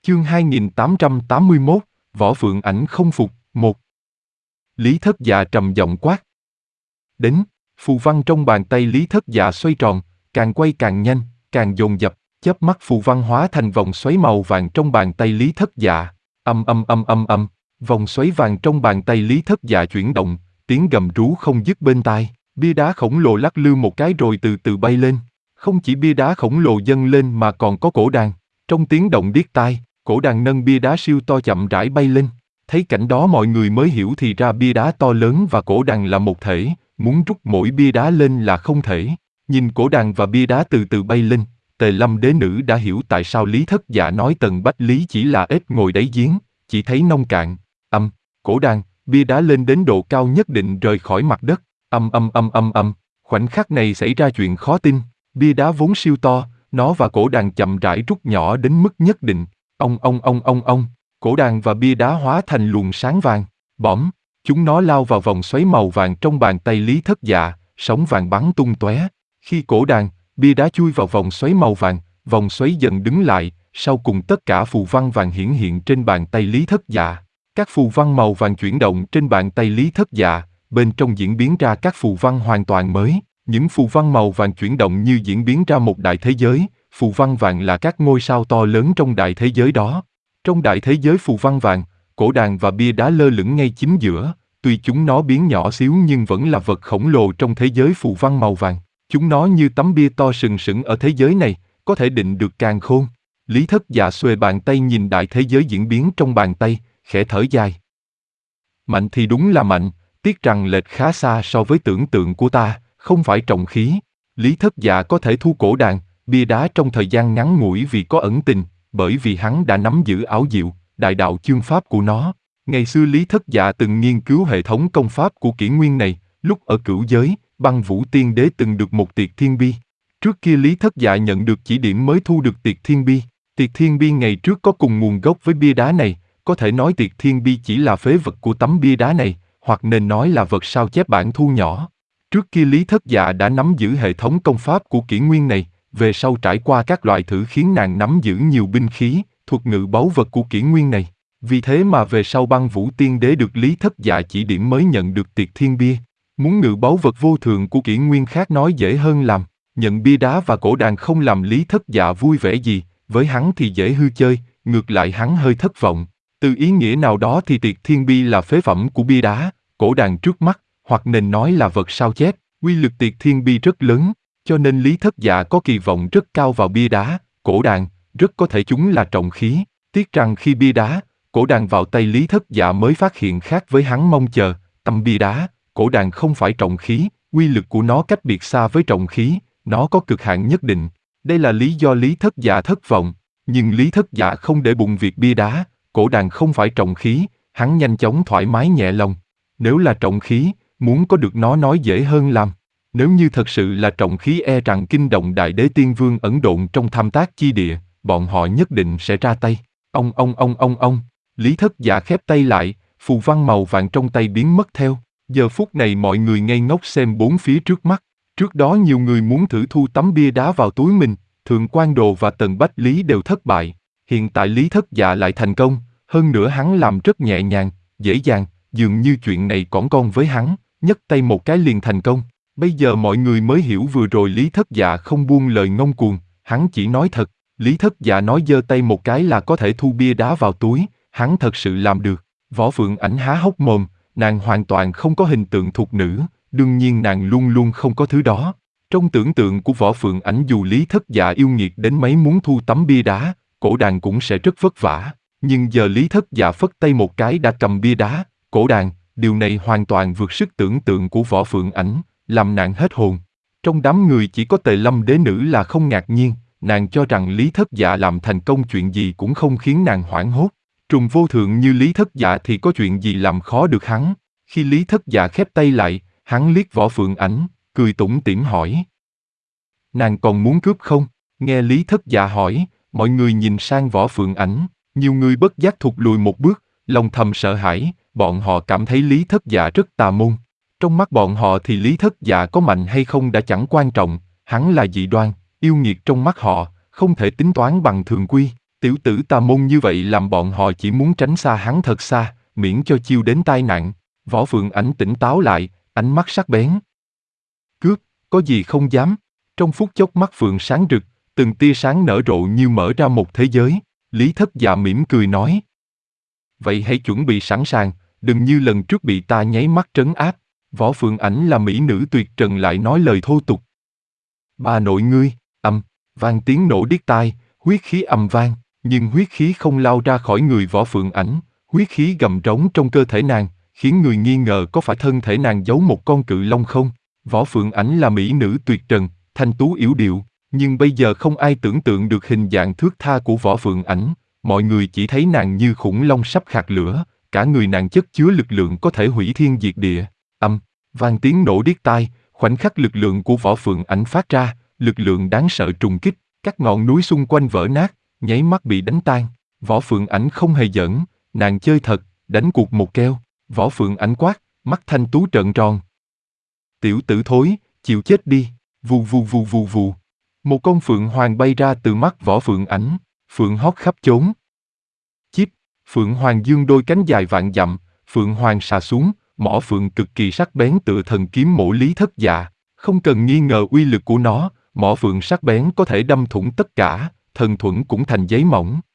Chương 2881, Võ Phượng Ảnh không phục, 1. Lý Thất Dạ trầm giọng quát. Đến, phù văn trong bàn tay Lý Thất Dạ xoay tròn, càng quay càng nhanh, càng dồn dập, chớp mắt phù văn hóa thành vòng xoáy màu vàng trong bàn tay Lý Thất Dạ. Vòng xoáy vàng trong bàn tay Lý Thất Dạ chuyển động, tiếng gầm rú không dứt bên tai, bia đá khổng lồ lắc lư một cái rồi từ từ bay lên. Không chỉ bia đá khổng lồ dâng lên mà còn có cổ đàn. Trong tiếng động điếc tai, cổ đàn nâng bia đá siêu to chậm rãi bay lên. Thấy cảnh đó mọi người mới hiểu thì ra bia đá to lớn và cổ đàn là một thể, muốn rút mỗi bia đá lên là không thể. Nhìn cổ đàn và bia đá từ từ bay lên, Tề Lâm đế nữ đã hiểu tại sao Lý Thất Dạ nói Tần Bách Lý chỉ là ếch ngồi đáy giếng, chỉ thấy nông cạn. Cổ đàn, bia đá lên đến độ cao nhất định rời khỏi mặt đất. Khoảnh khắc này xảy ra chuyện khó tin. Bia đá vốn siêu to, nó và cổ đàn chậm rãi rút nhỏ đến mức nhất định. Cổ đàn và bia đá hóa thành luồng sáng vàng. Bõm, chúng nó lao vào vòng xoáy màu vàng trong bàn tay Lý Thất Dạ, sóng vàng bắn tung tóe. Khi cổ đàn, bia đá chui vào vòng xoáy màu vàng, vòng xoáy dần đứng lại, sau cùng tất cả phù văn vàng hiển hiện trên bàn tay Lý Thất Dạ. Các phù văn màu vàng chuyển động trên bàn tay Lý Thất Dạ, bên trong diễn biến ra các phù văn hoàn toàn mới. Những phù văn màu vàng chuyển động như diễn biến ra một đại thế giới, phù văn vàng là các ngôi sao to lớn trong đại thế giới đó. Trong đại thế giới phù văn vàng, cổ đàn và bia đá lơ lửng ngay chính giữa, tuy chúng nó biến nhỏ xíu nhưng vẫn là vật khổng lồ trong thế giới phù văn màu vàng. Chúng nó như tấm bia to sừng sững ở thế giới này, có thể định được càn khôn. Lý Thất Dạ xuề bàn tay nhìn đại thế giới diễn biến trong bàn tay, khẽ thở dài. Mạnh thì đúng là mạnh, tiếc rằng lệch khá xa so với tưởng tượng của ta, không phải trọng khí. Lý Thất Dạ có thể thu cổ đàn, bia đá trong thời gian ngắn ngủi vì có ẩn tình, bởi vì hắn đã nắm giữ ảo diệu, đại đạo chương pháp của nó. Ngày xưa Lý Thất Dạ từng nghiên cứu hệ thống công pháp của kỷ nguyên này, lúc ở Cửu Giới, Băng Vũ Tiên Đế từng được một Tiệt Thiên Bi. Trước kia Lý Thất Dạ nhận được chỉ điểm mới thu được Tiệt Thiên Bi. Tiệt Thiên Bi ngày trước có cùng nguồn gốc với bia đá này, có thể nói Tiệt Thiên Bi chỉ là phế vật của tấm bia đá này, hoặc nên nói là vật sao chép bản thu nhỏ. Trước kia Lý Thất Dạ đã nắm giữ hệ thống công pháp của kỷ nguyên này, về sau trải qua các loại thử khiến nàng nắm giữ nhiều binh khí, thuật ngự báu vật của kỷ nguyên này. Vì thế mà về sau Băng Vũ Tiên Đế được Lý Thất Dạ chỉ điểm mới nhận được Tiệt Thiên Bia. Muốn ngự báu vật vô thượng của kỷ nguyên khác nói dễ hơn làm, nhận bia đá và cổ đàn không làm Lý Thất Dạ vui vẻ gì, với hắn thì dễ hư chơi, ngược lại hắn hơi thất vọng. Từ ý nghĩa nào đó thì Tiệt Thiên Bi là phế phẩm của bia đá, cổ đàn trước mắt, hoặc nên nói là vật sao chép, uy lực Tiệt Thiên Bi rất lớn, cho nên Lý Thất Dạ có kỳ vọng rất cao vào bia đá, cổ đàn, rất có thể chúng là trọng khí. Tiếc rằng khi bia đá, cổ đàn vào tay Lý Thất Dạ mới phát hiện khác với hắn mong chờ, tấm bia đá, cổ đàn không phải trọng khí, uy lực của nó cách biệt xa với trọng khí, nó có cực hạn nhất định. Đây là lý do Lý Thất Dạ thất vọng, nhưng Lý Thất Dạ không để bụng việc bia đá, cổ đàn không phải trọng khí, hắn nhanh chóng thoải mái nhẹ lòng. Nếu là trọng khí, muốn có được nó nói dễ hơn làm. Nếu như thật sự là trọng khí e rằng kinh động Đại Đế Tiên Vương ẩn độn trong tham tác chi địa, bọn họ nhất định sẽ ra tay. Lý Thất Dạ khép tay lại, phù văn màu vàng trong tay biến mất theo. Giờ phút này mọi người ngây ngốc xem bốn phía trước mắt. Trước đó nhiều người muốn thử thu tấm bia đá vào túi mình, Thượng Quan Đồ và Tần Bách Lý đều thất bại. Hiện tại Lý Thất Dạ lại thành công, hơn nữa hắn làm rất nhẹ nhàng, dễ dàng, dường như chuyện này cỏn con với hắn, nhấc tay một cái liền thành công. Bây giờ mọi người mới hiểu vừa rồi Lý Thất Dạ không buông lời ngông cuồng, hắn chỉ nói thật. Lý Thất Dạ nói giơ tay một cái là có thể thu bia đá vào túi, hắn thật sự làm được. Võ Phượng Ảnh há hốc mồm, nàng hoàn toàn không có hình tượng thục nữ, đương nhiên nàng luôn luôn không có thứ đó. Trong tưởng tượng của Võ Phượng Ảnh dù Lý Thất Dạ yêu nghiệt đến mấy muốn thu tấm bia đá, cổ đàn cũng sẽ rất vất vả. Nhưng giờ Lý Thất Dạ phất tay một cái đã cầm bia đá, cổ đàn, điều này hoàn toàn vượt sức tưởng tượng của Võ Phượng Ảnh, làm nàng hết hồn. Trong đám người chỉ có Tề Lâm đế nữ là không ngạc nhiên, nàng cho rằng Lý Thất Dạ làm thành công chuyện gì cũng không khiến nàng hoảng hốt. Trùng vô thượng như Lý Thất Dạ thì có chuyện gì làm khó được hắn. Khi Lý Thất Dạ khép tay lại, hắn liếc Võ Phượng Ảnh, cười tủm tỉm hỏi. Nàng còn muốn cướp không? Nghe Lý Thất Dạ hỏi, mọi người nhìn sang Võ Phượng Ảnh, nhiều người bất giác thụt lùi một bước, lòng thầm sợ hãi, bọn họ cảm thấy Lý Thất Dạ rất tà môn. Trong mắt bọn họ thì Lý Thất Dạ có mạnh hay không đã chẳng quan trọng, hắn là dị đoan, yêu nghiệt trong mắt họ, không thể tính toán bằng thường quy. Tiểu tử tà môn như vậy làm bọn họ chỉ muốn tránh xa hắn thật xa, miễn cho chiêu đến tai nạn. Võ Phượng Ảnh tỉnh táo lại, ánh mắt sắc bén. Cướp, có gì không dám. Trong phút chốc mắt Phượng sáng rực, từng tia sáng nở rộ như mở ra một thế giới. Lý Thất Dạ mỉm cười nói. Vậy hãy chuẩn bị sẵn sàng, đừng như lần trước bị ta nháy mắt trấn áp. Võ Phượng Ảnh là mỹ nữ tuyệt trần lại nói lời thô tục. Bà nội ngươi, vang tiếng nổ điếc tai, huyết khí ầm vang, nhưng huyết khí không lao ra khỏi người Võ Phượng Ảnh, huyết khí gầm rống trong cơ thể nàng, khiến người nghi ngờ có phải thân thể nàng giấu một con cự long không. Võ Phượng Ảnh là mỹ nữ tuyệt trần, thanh tú yểu điệu, nhưng bây giờ không ai tưởng tượng được hình dạng thướt tha của Võ Phượng Ảnh, mọi người chỉ thấy nàng như khủng long sắp khạc lửa, cả người nàng chất chứa lực lượng có thể hủy thiên diệt địa. Vang tiếng nổ điếc tai, khoảnh khắc lực lượng của Võ Phượng Ảnh phát ra, lực lượng đáng sợ trùng kích, các ngọn núi xung quanh vỡ nát, nháy mắt bị đánh tan. Võ Phượng Ảnh không hề giỡn, nàng chơi thật, đánh cuộc một keo. Võ Phượng Ảnh quát, mắt thanh tú trợn tròn. Tiểu tử thối, chịu chết đi. Vù vù vù vù vù. Một con phượng hoàng bay ra từ mắt Võ Phượng Ảnh, phượng hót khắp chốn. Chíp, phượng hoàng dương đôi cánh dài vạn dặm, phượng hoàng xà xuống, mỏ phượng cực kỳ sắc bén tựa thần kiếm mổ Lý Thất Dạ. Không cần nghi ngờ uy lực của nó, mỏ phượng sắc bén có thể đâm thủng tất cả, thần thuẫn cũng thành giấy mỏng.